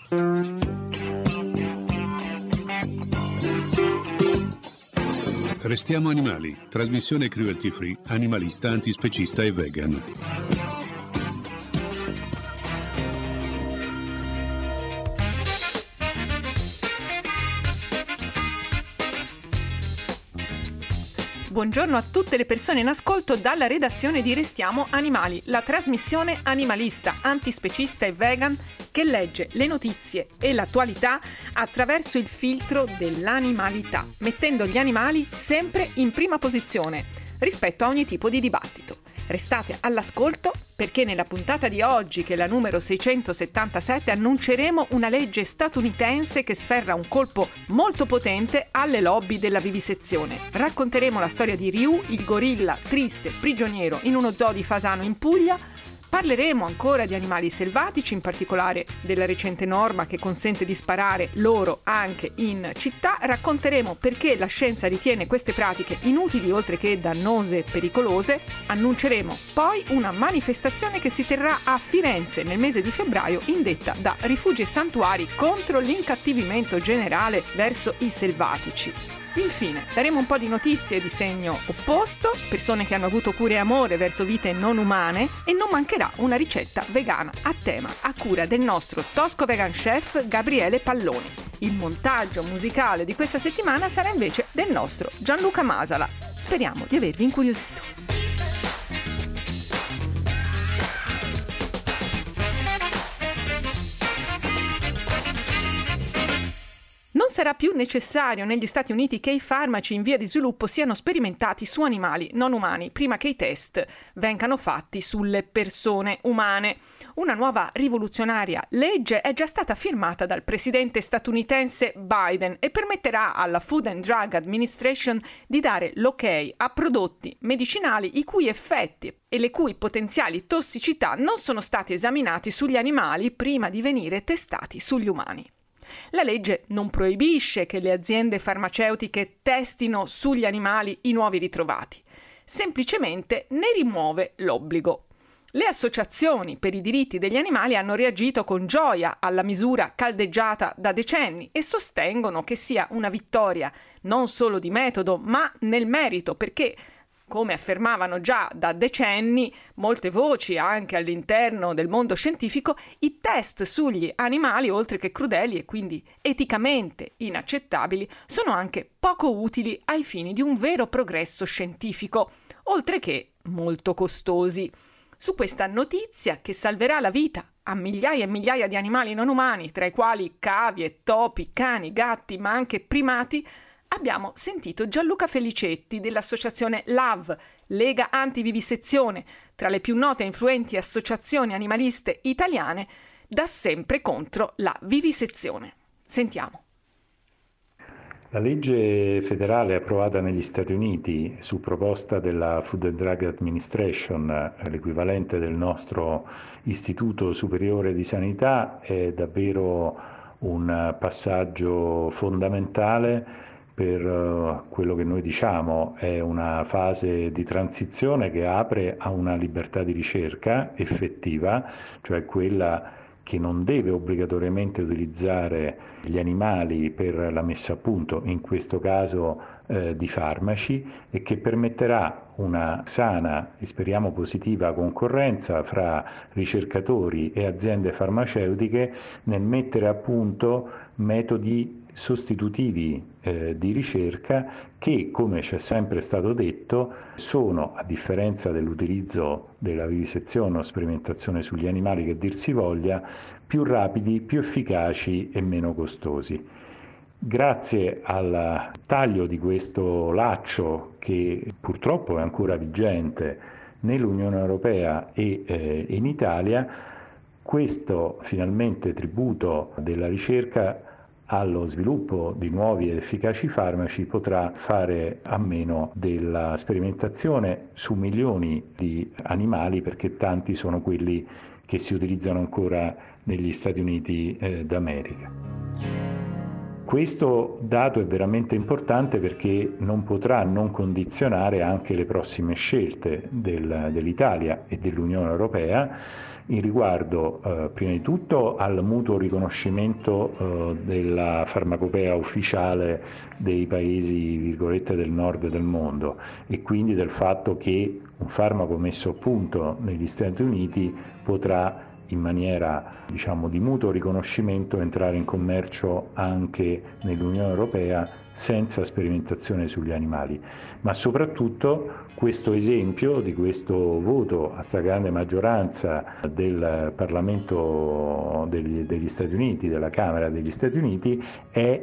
Restiamo animali, trasmissione cruelty free, animalista, antispecista e vegan. Buongiorno a tutte le persone in ascolto dalla redazione di Restiamo Animali, la trasmissione animalista, antispecista e vegan che legge le notizie e l'attualità attraverso il filtro dell'animalità, mettendo gli animali sempre in prima posizione rispetto a ogni tipo di dibattito. Restate all'ascolto perché nella puntata di oggi, che è la numero 677, annunceremo una legge statunitense che sferra un colpo molto potente alle lobby della vivisezione. Racconteremo la storia di Ryu, il gorilla triste prigioniero in uno zoo di Fasano in Puglia. Parleremo ancora di animali selvatici, in particolare della recente norma che consente di sparare loro anche in città. Racconteremo perché la scienza ritiene queste pratiche inutili oltre che dannose e pericolose. Annunceremo poi una manifestazione che si terrà a Firenze nel mese di febbraio, indetta da Rifugi e Santuari contro l'incattivimento generale verso i selvatici. Infine, daremo un po' di notizie di segno opposto, persone che hanno avuto cura e amore verso vite non umane, e non mancherà una ricetta vegana a tema a cura del nostro tosco vegan chef Gabriele Palloni. Il montaggio musicale di questa settimana sarà invece del nostro Gianluca Masala. Speriamo di avervi incuriosito. Non sarà più necessario negli Stati Uniti che i farmaci in via di sviluppo siano sperimentati su animali non umani prima che i test vengano fatti sulle persone umane. Una nuova rivoluzionaria legge è già stata firmata dal presidente statunitense Biden e permetterà alla Food and Drug Administration di dare l'ok a prodotti medicinali i cui effetti e le cui potenziali tossicità non sono stati esaminati sugli animali prima di venire testati sugli umani. La legge non proibisce che le aziende farmaceutiche testino sugli animali i nuovi ritrovati, semplicemente ne rimuove l'obbligo. Le associazioni per i diritti degli animali hanno reagito con gioia alla misura caldeggiata da decenni e sostengono che sia una vittoria non solo di metodo ma nel merito, perché come affermavano già da decenni molte voci anche all'interno del mondo scientifico, i test sugli animali, oltre che crudeli e quindi eticamente inaccettabili, sono anche poco utili ai fini di un vero progresso scientifico, oltre che molto costosi. Su questa notizia che salverà la vita a migliaia e migliaia di animali non umani, tra i quali cavie, topi, cani, gatti, ma anche primati, abbiamo sentito Gianluca Felicetti dell'associazione LAV, Lega Antivivisezione, tra le più note e influenti associazioni animaliste italiane, da sempre contro la vivisezione. Sentiamo. La legge federale approvata negli Stati Uniti su proposta della Food and Drug Administration, l'equivalente del nostro Istituto Superiore di Sanità, è davvero un passaggio fondamentale per quello che noi diciamo è una fase di transizione che apre a una libertà di ricerca effettiva, cioè quella che non deve obbligatoriamente utilizzare gli animali per la messa a punto, in questo caso di farmaci, e che permetterà una sana e speriamo positiva concorrenza fra ricercatori e aziende farmaceutiche nel mettere a punto metodi sostitutivi di ricerca che, come ci è sempre stato detto, sono, a differenza dell'utilizzo della vivisezione o sperimentazione sugli animali che dir si voglia, più rapidi, più efficaci e meno costosi. Grazie al taglio di questo laccio, che purtroppo è ancora vigente nell'Unione Europea e in Italia, questo finalmente tributo della ricerca allo sviluppo di nuovi ed efficaci farmaci potrà fare a meno della sperimentazione su milioni di animali, perché tanti sono quelli che si utilizzano ancora negli Stati Uniti d'America. Questo dato è veramente importante perché non potrà non condizionare anche le prossime scelte dell'Italia e dell'Unione Europea in riguardo prima di tutto al mutuo riconoscimento della farmacopea ufficiale dei paesi virgolette del nord del mondo e quindi del fatto che un farmaco messo a punto negli Stati Uniti potrà in maniera di mutuo riconoscimento entrare in commercio anche nell'Unione Europea senza sperimentazione sugli animali. Ma soprattutto questo esempio di questo voto a stragrande maggioranza del Parlamento degli Stati Uniti, della Camera degli Stati Uniti, è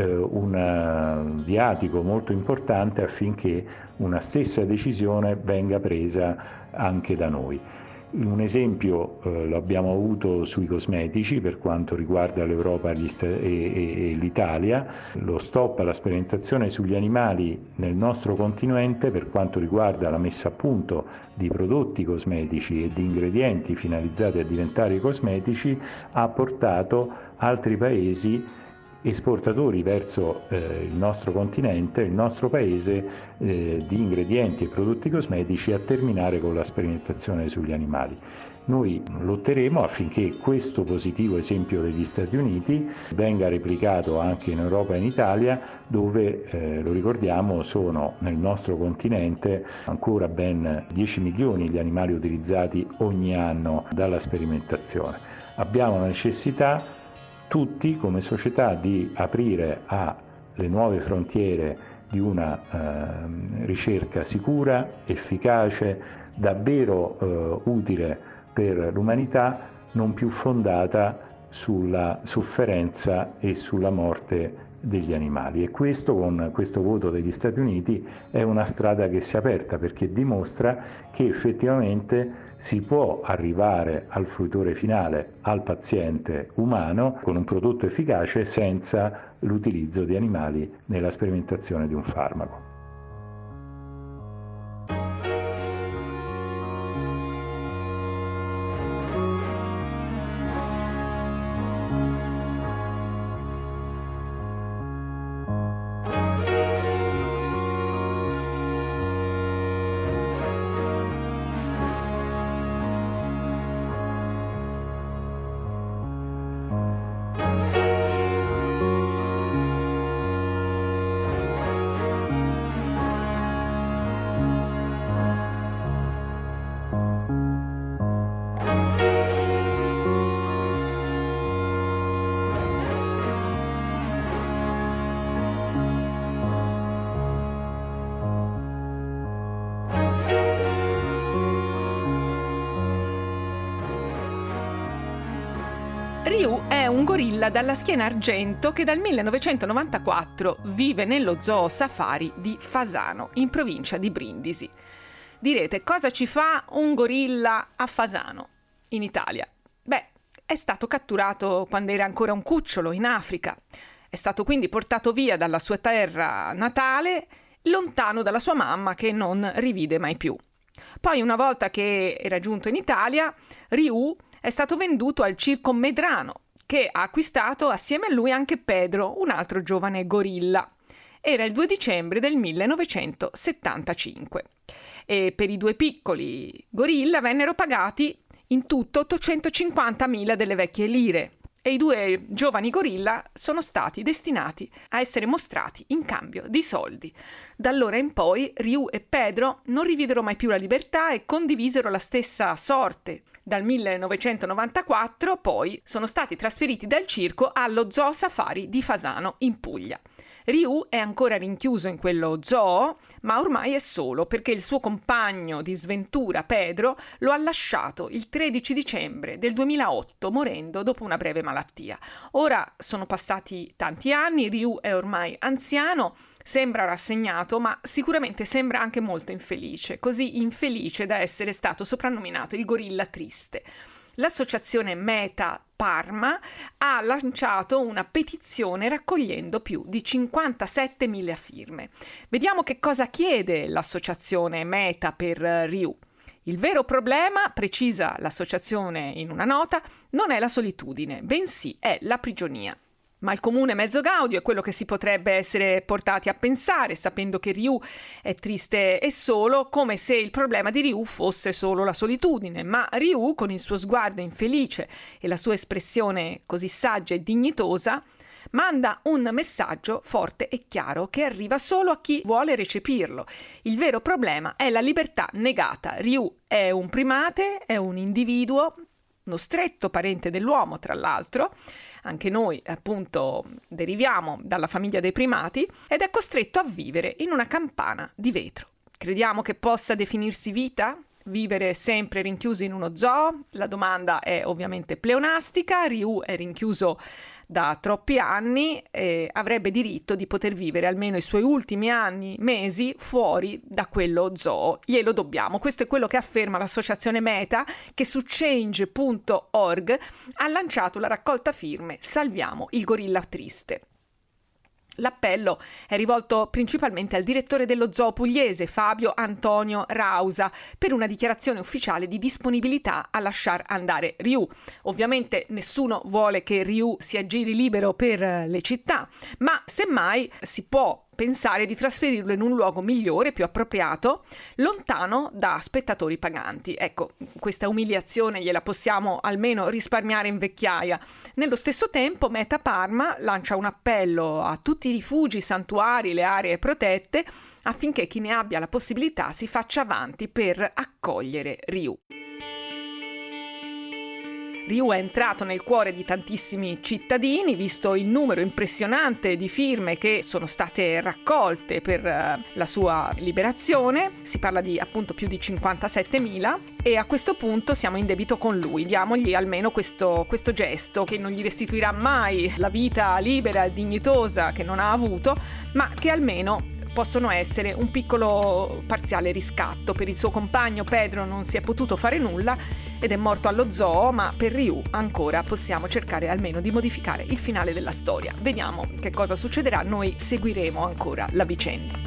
un viatico molto importante affinché una stessa decisione venga presa anche da noi. Un esempio lo abbiamo avuto sui cosmetici per quanto riguarda l'Europa e l'Italia, lo stop alla sperimentazione sugli animali nel nostro continente per quanto riguarda la messa a punto di prodotti cosmetici e di ingredienti finalizzati a diventare cosmetici ha portato altri paesi esportatori verso il nostro continente, il nostro paese di ingredienti e prodotti cosmetici a terminare con la sperimentazione sugli animali. Noi lotteremo affinché questo positivo esempio degli Stati Uniti venga replicato anche in Europa e in Italia, dove, lo ricordiamo, sono nel nostro continente ancora ben 10 milioni gli animali utilizzati ogni anno dalla sperimentazione. Abbiamo la necessità tutti come società di aprire alle nuove frontiere di una ricerca sicura, efficace, davvero utile per l'umanità, non più fondata sulla sofferenza e sulla morte degli animali. E questo, con questo voto degli Stati Uniti, è una strada che si è aperta perché dimostra che effettivamente si può arrivare al fruitore finale, al paziente umano, con un prodotto efficace senza l'utilizzo di animali nella sperimentazione di un farmaco. Ryu è un gorilla dalla schiena argento che dal 1994 vive nello zoo safari di Fasano, in provincia di Brindisi. Direte, cosa ci fa un gorilla a Fasano, in Italia? Beh, è stato catturato quando era ancora un cucciolo in Africa. È stato quindi portato via dalla sua terra natale, lontano dalla sua mamma che non rivide mai più. Poi, una volta che era giunto in Italia, Ryu è stato venduto al Circo Medrano, che ha acquistato assieme a lui anche Pedro, un altro giovane gorilla. Era il 2 dicembre del 1975. E per i due piccoli gorilla vennero pagati in tutto 850.000 delle vecchie lire. E i due giovani gorilla sono stati destinati a essere mostrati in cambio di soldi. Da allora in poi Ryu e Pedro non rividero mai più la libertà e condivisero la stessa sorte. Dal 1994 poi sono stati trasferiti dal circo allo Zoo Safari di Fasano in Puglia. Ryu è ancora rinchiuso in quello zoo, ma ormai è solo perché il suo compagno di sventura, Pedro, lo ha lasciato il 13 dicembre del 2008, morendo dopo una breve malattia. Ora sono passati tanti anni, Ryu è ormai anziano, sembra rassegnato, ma sicuramente sembra anche molto infelice, così infelice da essere stato soprannominato il gorilla triste. L'associazione Meta Parma ha lanciato una petizione raccogliendo più di 57.000 firme. Vediamo che cosa chiede l'associazione Meta per Ryu. Il vero problema, precisa l'associazione in una nota, non è la solitudine, bensì è la prigionia. Ma il comune mezzo gaudio è quello che si potrebbe essere portati a pensare, sapendo che Ryu è triste e solo, come se il problema di Ryu fosse solo la solitudine. Ma Ryu, con il suo sguardo infelice e la sua espressione così saggia e dignitosa, manda un messaggio forte e chiaro che arriva solo a chi vuole recepirlo. Il vero problema è la libertà negata. Ryu è un primate, è un individuo, uno stretto parente dell'uomo, tra l'altro. Anche noi, appunto, deriviamo dalla famiglia dei primati ed è costretto a vivere in una campana di vetro. Crediamo che possa definirsi vita? Vivere sempre rinchiuso in uno zoo? La domanda è ovviamente pleonastica. Ryu è rinchiuso da troppi anni e avrebbe diritto di poter vivere almeno i suoi ultimi anni, mesi, fuori da quello zoo. Glielo dobbiamo. Questo è quello che afferma l'associazione Meta, che su change.org ha lanciato la raccolta firme Salviamo il gorilla triste. L'appello è rivolto principalmente al direttore dello zoo pugliese, Fabio Antonio Rausa, per una dichiarazione ufficiale di disponibilità a lasciar andare Ryu. Ovviamente nessuno vuole che Ryu si aggiri libero per le città, ma semmai si può pensare di trasferirlo in un luogo migliore, più appropriato, lontano da spettatori paganti. Ecco, questa umiliazione gliela possiamo almeno risparmiare in vecchiaia. Nello stesso tempo Meta Parma lancia un appello a tutti i rifugi, i santuari, le aree protette, affinché chi ne abbia la possibilità si faccia avanti per accogliere Ryu. Ryu è entrato nel cuore di tantissimi cittadini, visto il numero impressionante di firme che sono state raccolte per la sua liberazione. Si parla di appunto più di 57.000 e a questo punto siamo in debito con lui. Diamogli almeno questo gesto che non gli restituirà mai la vita libera e dignitosa che non ha avuto, ma che almeno possono essere un piccolo parziale riscatto. Per il suo compagno Pedro non si è potuto fare nulla ed è morto allo zoo, ma per Ryu ancora possiamo cercare almeno di modificare il finale della storia. Vediamo che cosa succederà, noi seguiremo ancora la vicenda.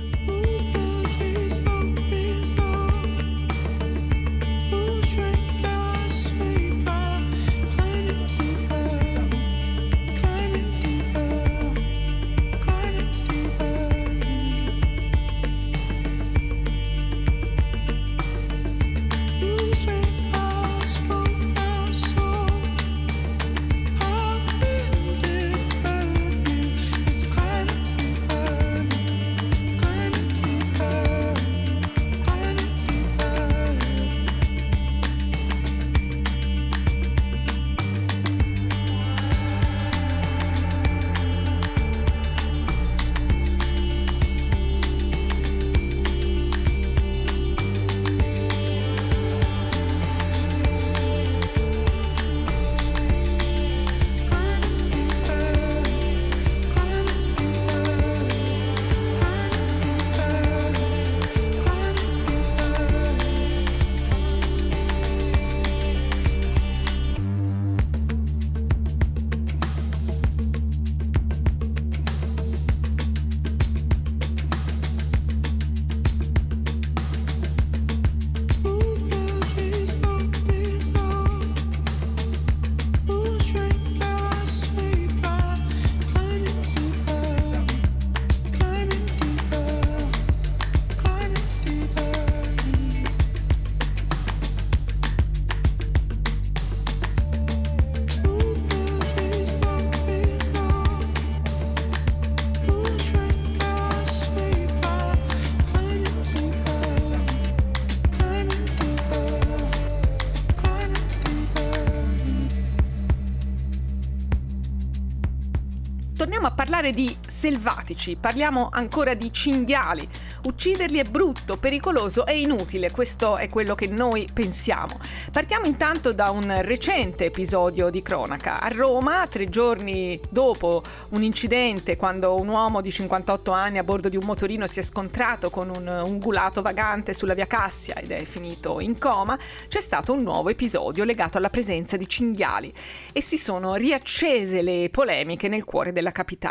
Torniamo a parlare di selvatici, parliamo ancora di cinghiali. Ucciderli è brutto, pericoloso e inutile, questo è quello che noi pensiamo. Partiamo intanto da un recente episodio di cronaca. A Roma, 3 giorni dopo un incidente, quando un uomo di 58 anni a bordo di un motorino si è scontrato con un ungulato vagante sulla via Cassia ed è finito in coma, c'è stato un nuovo episodio legato alla presenza di cinghiali e si sono riaccese le polemiche nel cuore della capitale.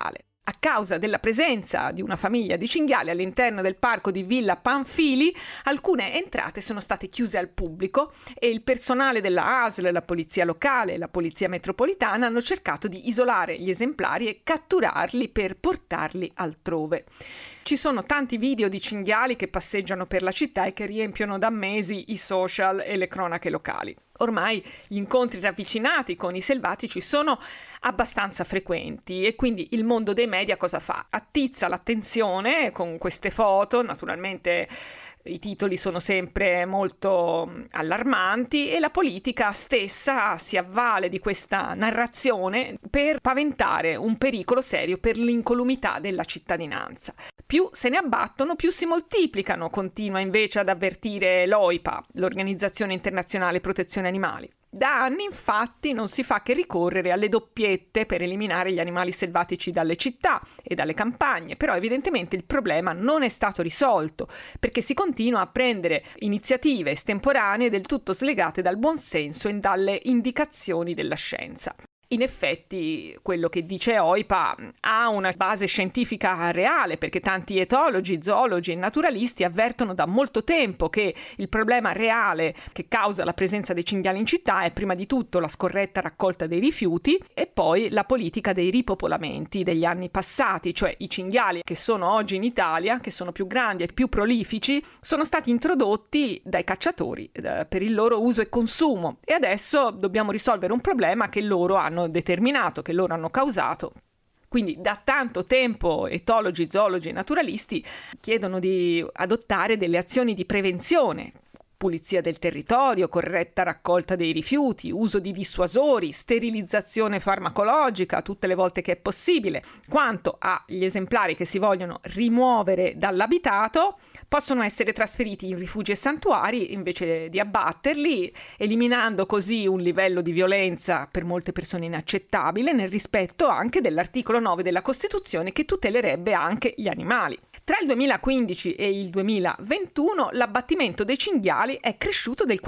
A causa della presenza di una famiglia di cinghiali all'interno del parco di Villa Pamphili, alcune entrate sono state chiuse al pubblico e il personale della ASL, la polizia locale e la polizia metropolitana hanno cercato di isolare gli esemplari e catturarli per portarli altrove. Ci sono tanti video di cinghiali che passeggiano per la città e che riempiono da mesi i social e le cronache locali. Ormai gli incontri ravvicinati con i selvatici sono abbastanza frequenti e quindi il mondo dei media cosa fa? Attizza l'attenzione con queste foto, naturalmente i titoli sono sempre molto allarmanti e la politica stessa si avvale di questa narrazione per paventare un pericolo serio per l'incolumità della cittadinanza. Più se ne abbattono, più si moltiplicano, continua invece ad avvertire l'OIPA, l'Organizzazione Internazionale Protezione Animali. Da anni, infatti, non si fa che ricorrere alle doppiette per eliminare gli animali selvatici dalle città e dalle campagne, però evidentemente il problema non è stato risolto, perché si continua a prendere iniziative estemporanee del tutto slegate dal buonsenso e dalle indicazioni della scienza. In effetti, quello che dice OIPA ha una base scientifica reale, perché tanti etologi, zoologi e naturalisti avvertono da molto tempo che il problema reale che causa la presenza dei cinghiali in città è prima di tutto la scorretta raccolta dei rifiuti e poi la politica dei ripopolamenti degli anni passati, cioè i cinghiali che sono oggi in Italia, che sono più grandi e più prolifici, sono stati introdotti dai cacciatori per il loro uso e consumo e adesso dobbiamo risolvere un problema che loro hanno determinato, che loro hanno causato. Quindi da tanto tempo etologi, zoologi e naturalisti chiedono di adottare delle azioni di prevenzione, pulizia del territorio, corretta raccolta dei rifiuti, uso di dissuasori, sterilizzazione farmacologica tutte le volte che è possibile. Quanto agli esemplari che si vogliono rimuovere dall'abitato, possono essere trasferiti in rifugi e santuari invece di abbatterli, eliminando così un livello di violenza per molte persone inaccettabile, nel rispetto anche dell'articolo 9 della Costituzione che tutelerebbe anche gli animali. Tra il 2015 e il 2021 l'abbattimento dei cinghiali è cresciuto del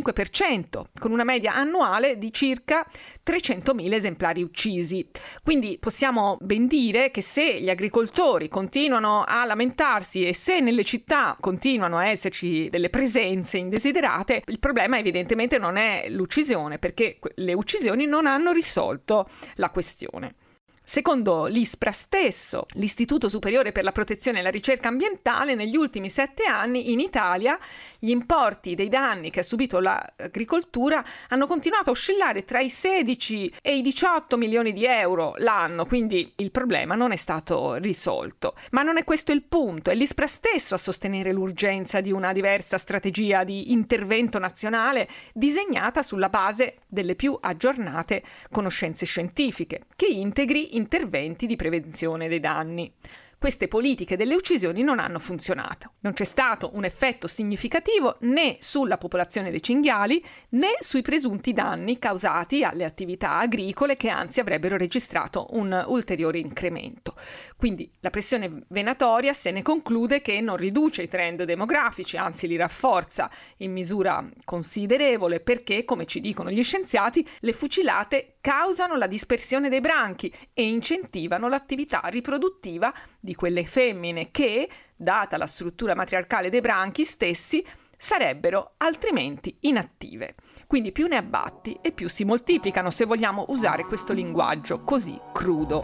45%, con una media annuale di circa 300.000 esemplari uccisi. Quindi possiamo ben dire che se gli agricoltori continuano a lamentarsi e se nelle città continuano a esserci delle presenze indesiderate, il problema evidentemente non è l'uccisione, perché le uccisioni non hanno risolto la questione. Secondo l'ISPRA stesso, l'Istituto Superiore per la Protezione e la Ricerca Ambientale, negli ultimi 7 anni in Italia gli importi dei danni che ha subito l'agricoltura hanno continuato a oscillare tra i 16 e i 18 milioni di euro l'anno, quindi il problema non è stato risolto. Ma non è questo il punto, è l'ISPRA stesso a sostenere l'urgenza di una diversa strategia di intervento nazionale disegnata sulla base delle più aggiornate conoscenze scientifiche, che integri interventi di prevenzione dei danni. Queste politiche delle uccisioni non hanno funzionato. Non c'è stato un effetto significativo né sulla popolazione dei cinghiali né sui presunti danni causati alle attività agricole che anzi avrebbero registrato un ulteriore incremento. Quindi la pressione venatoria se ne conclude che non riduce i trend demografici, anzi li rafforza in misura considerevole perché, come ci dicono gli scienziati, le fucilate causano la dispersione dei branchi e incentivano l'attività riproduttiva di quelle femmine che, data la struttura matriarcale dei branchi stessi, sarebbero altrimenti inattive. Quindi più ne abbatti e più si moltiplicano, se vogliamo usare questo linguaggio così crudo.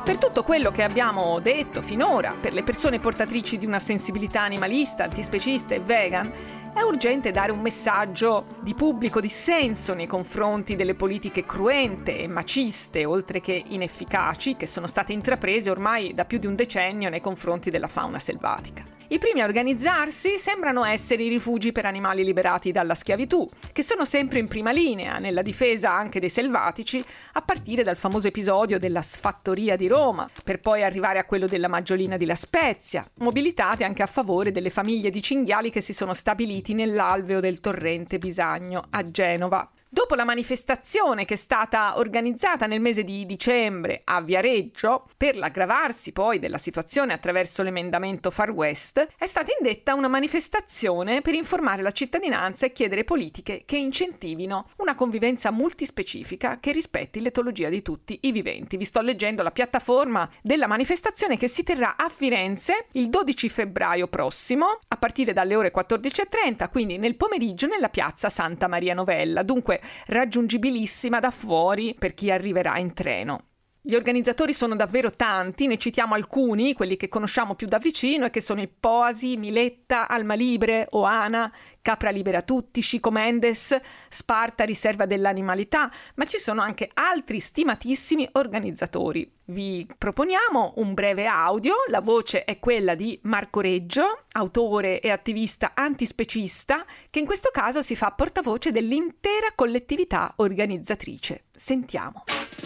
Per tutto quello che abbiamo detto finora, per le persone portatrici di una sensibilità animalista, antispecista e vegan, è urgente dare un messaggio di pubblico dissenso nei confronti delle politiche cruente e maciste, oltre che inefficaci, che sono state intraprese ormai da più di un decennio nei confronti della fauna selvatica. I primi a organizzarsi sembrano essere i rifugi per animali liberati dalla schiavitù, che sono sempre in prima linea nella difesa anche dei selvatici, a partire dal famoso episodio della Sfattoria di Roma, per poi arrivare a quello della Maggiolina di La Spezia, mobilitate anche a favore delle famiglie di cinghiali che si sono stabiliti nell'alveo del torrente Bisagno a Genova. Dopo la manifestazione che è stata organizzata nel mese di dicembre a Viareggio, per l'aggravarsi poi della situazione attraverso l'emendamento Far West, è stata indetta una manifestazione per informare la cittadinanza e chiedere politiche che incentivino una convivenza multispecifica che rispetti l'etologia di tutti i viventi. Vi sto leggendo la piattaforma della manifestazione che si terrà a Firenze il 12 febbraio prossimo, a partire dalle ore 14:30, quindi nel pomeriggio nella piazza Santa Maria Novella. Dunque raggiungibilissima da fuori per chi arriverà in treno. Gli organizzatori sono davvero tanti, ne citiamo alcuni, quelli che conosciamo più da vicino e che sono il Poasi, Miletta, Alma Libre, Oana, Capra Libera Tutti, Chico Mendes, Sparta Riserva dell'Animalità, ma ci sono anche altri stimatissimi organizzatori. Vi proponiamo un breve audio, la voce è quella di Marco Reggio, autore e attivista antispecista, che in questo caso si fa portavoce dell'intera collettività organizzatrice. Sentiamo.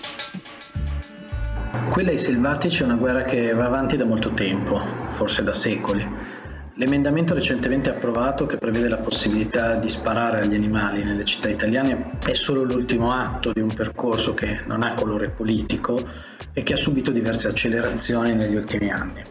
Quella ai selvatici è una guerra che va avanti da molto tempo, forse da secoli. L'emendamento recentemente approvato che prevede la possibilità di sparare agli animali nelle città italiane è solo l'ultimo atto di un percorso che non ha colore politico e che ha subito diverse accelerazioni negli ultimi anni.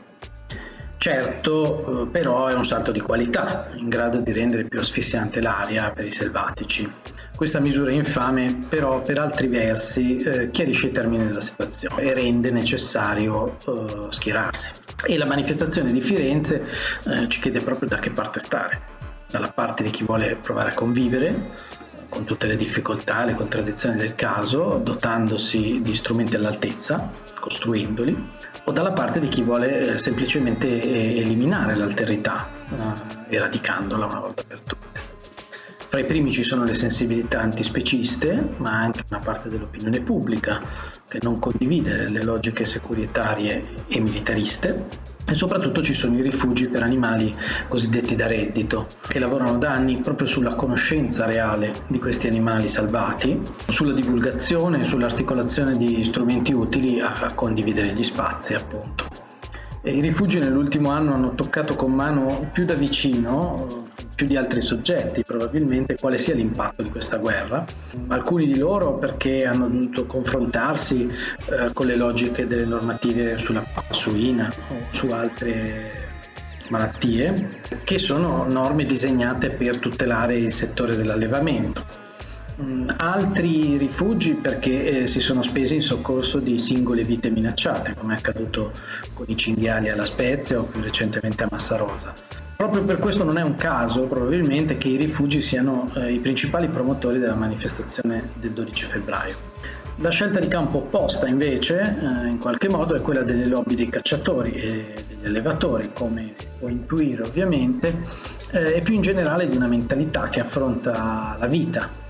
Certo, però è un salto di qualità, in grado di rendere più asfissiante l'aria per i selvatici. Questa misura infame però per altri versi chiarisce i termini della situazione e rende necessario schierarsi. E la manifestazione di Firenze ci chiede proprio da che parte stare, dalla parte di chi vuole provare a convivere con tutte le difficoltà e le contraddizioni del caso, dotandosi di strumenti all'altezza, costruendoli, o dalla parte di chi vuole semplicemente eliminare l'alterità, eradicandola una volta per tutte. Fra i primi ci sono le sensibilità antispeciste, ma anche una parte dell'opinione pubblica che non condivide le logiche securitarie e militariste, e soprattutto ci sono i rifugi per animali cosiddetti da reddito, che lavorano da anni proprio sulla conoscenza reale di questi animali salvati, sulla divulgazione e sull'articolazione di strumenti utili a condividere gli spazi, appunto. E i rifugi nell'ultimo anno hanno toccato con mano più da vicino, più di altri soggetti probabilmente, quale sia l'impatto di questa guerra. Alcuni di loro perché hanno dovuto confrontarsi con le logiche delle normative sulla suina o su altre malattie, che sono norme disegnate per tutelare il settore dell'allevamento. Altri rifugi perché si sono spesi in soccorso di singole vite minacciate, come è accaduto con i cinghiali alla Spezia o più recentemente a Massarosa. Proprio per questo non è un caso probabilmente che i rifugi siano i principali promotori della manifestazione del 12 febbraio. La scelta di campo opposta invece in qualche modo è quella delle lobby dei cacciatori e degli allevatori, come si può intuire ovviamente, e più in generale di una mentalità che affronta la vita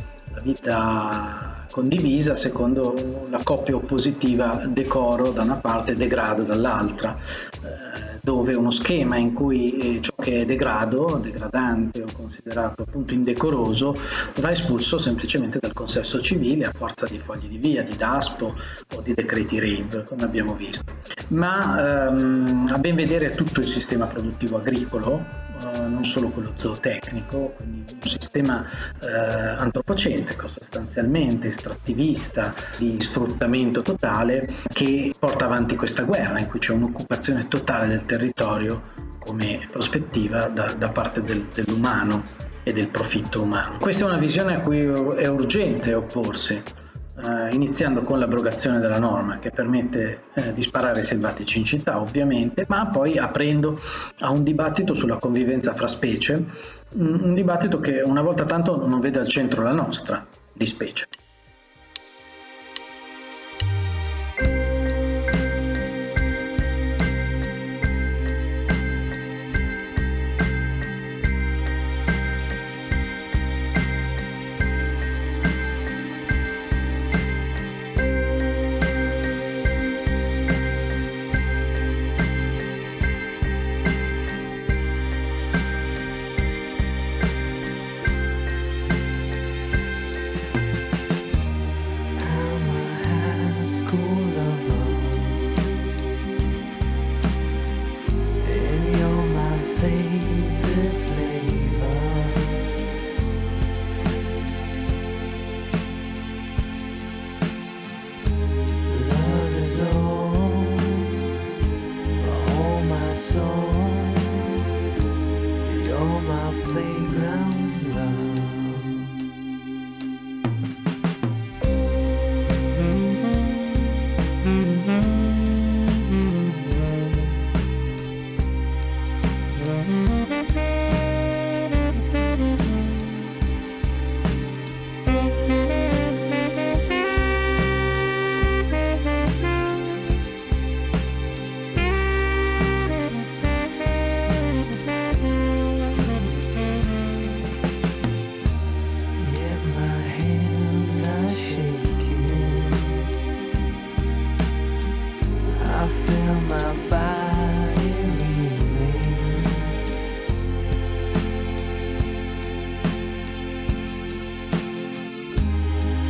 condivisa secondo la coppia oppositiva decoro da una parte e degrado dall'altra, dove uno schema in cui ciò che è degradante o considerato appunto indecoroso va espulso semplicemente dal consesso civile a forza di fogli di via, di DASPO o di decreti rave, come abbiamo visto. Ma a ben vedere tutto il sistema produttivo agricolo, non solo quello zootecnico, quindi un sistema antropocentrico sostanzialmente, estrattivista, di sfruttamento totale, che porta avanti questa guerra in cui c'è un'occupazione totale del territorio come prospettiva da parte dell'umano e del profitto umano. Questa è una visione a cui è urgente opporsi, iniziando con l'abrogazione della norma che permette di sparare ai selvatici in città ovviamente, ma poi aprendo a un dibattito sulla convivenza fra specie, un dibattito che una volta tanto non vede al centro la nostra di specie.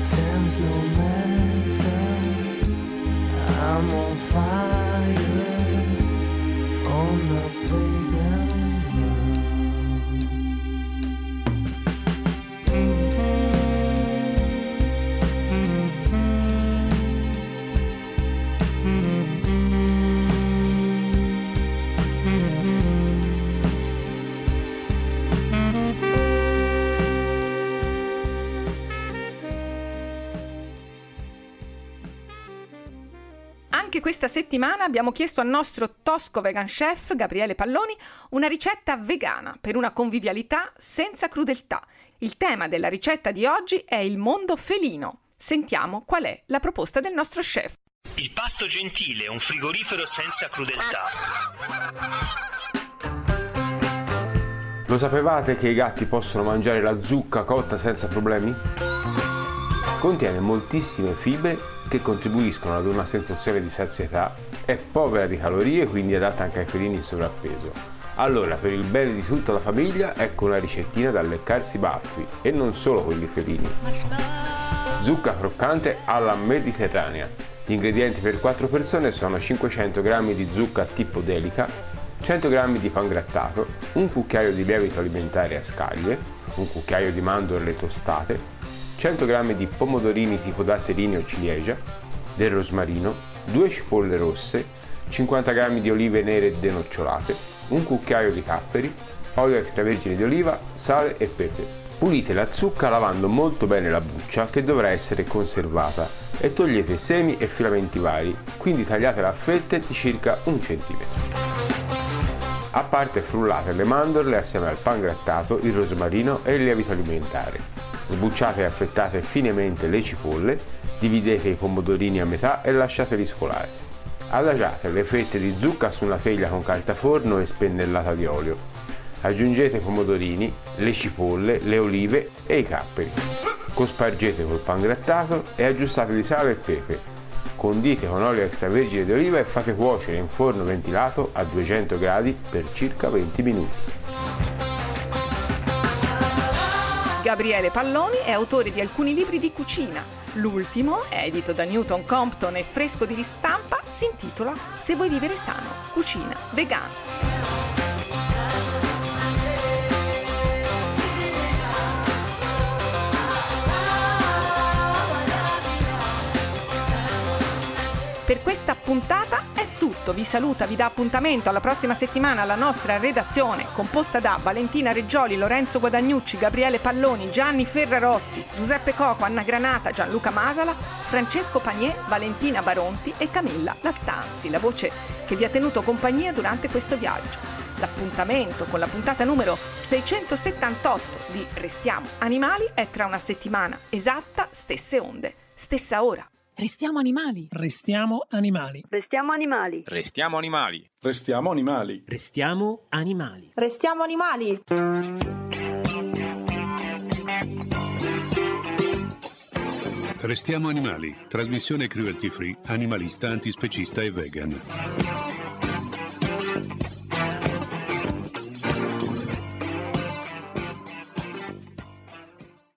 pretends no matter. I'm on fire on the playground now. Anche questa settimana abbiamo chiesto al nostro tosco vegan chef Gabriele Palloni una ricetta vegana per una convivialità senza crudeltà. Il tema della ricetta di oggi è il mondo felino. Sentiamo qual è la proposta del nostro chef. Il pasto gentile, un frigorifero senza crudeltà. Lo sapevate che i gatti possono mangiare la zucca cotta senza problemi? Contiene moltissime fibre che contribuiscono ad una sensazione di sazietà, è povera di calorie, quindi adatta anche ai felini in sovrappeso. Allora, per il bene di tutta la famiglia, ecco una ricettina da leccarsi i baffi, e non solo quelli felini. Zucca croccante alla mediterranea. Gli ingredienti per 4 persone sono 500 g di zucca tipo delica, 100 g di pangrattato, un cucchiaio di lievito alimentare a scaglie, un cucchiaio di mandorle tostate, 100 g di pomodorini tipo datterini o ciliegia, del rosmarino, 2 cipolle rosse, 50 g di olive nere denocciolate, un cucchiaio di capperi, olio extravergine di oliva, sale e pepe. Pulite la zucca lavando molto bene la buccia, che dovrà essere conservata, e togliete semi e filamenti vari, quindi tagliatela a fette di circa 1 cm. A parte frullate le mandorle assieme al pangrattato, il rosmarino e il lievito alimentare. Sbucciate e affettate finemente le cipolle, dividete i pomodorini a metà e lasciateli scolare. Adagiate le fette di zucca su una teglia con caltaforno e spennellata di olio. Aggiungete i pomodorini, le cipolle, le olive e i capperi. Cospargete col pangrattato e aggiustate di sale e pepe. Condite con olio extravergine di oliva e fate cuocere in forno ventilato a 200 gradi per circa 20 minuti. Gabriele Palloni è autore di alcuni libri di cucina. L'ultimo, edito da Newton Compton e fresco di ristampa, si intitola Se vuoi vivere sano, cucina vegana. Per questa puntata è tutto, vi saluta, vi dà appuntamento alla prossima settimana alla nostra redazione, composta da Valentina Reggioli, Lorenzo Guadagnucci, Gabriele Palloni, Gianni Ferrarotti, Giuseppe Coco, Anna Granata, Gianluca Masala, Francesco Panier, Valentina Baronti e Camilla Lattanzi, la voce che vi ha tenuto compagnia durante questo viaggio. L'appuntamento con la puntata numero 678 di Restiamo Animali è tra una settimana esatta, stesse onde, stessa ora. Restiamo animali. Restiamo animali. Restiamo animali. Restiamo animali. Restiamo animali. Restiamo animali. Restiamo animali. Restiamo animali. Trasmissione cruelty free, animalista, antispecista e vegan.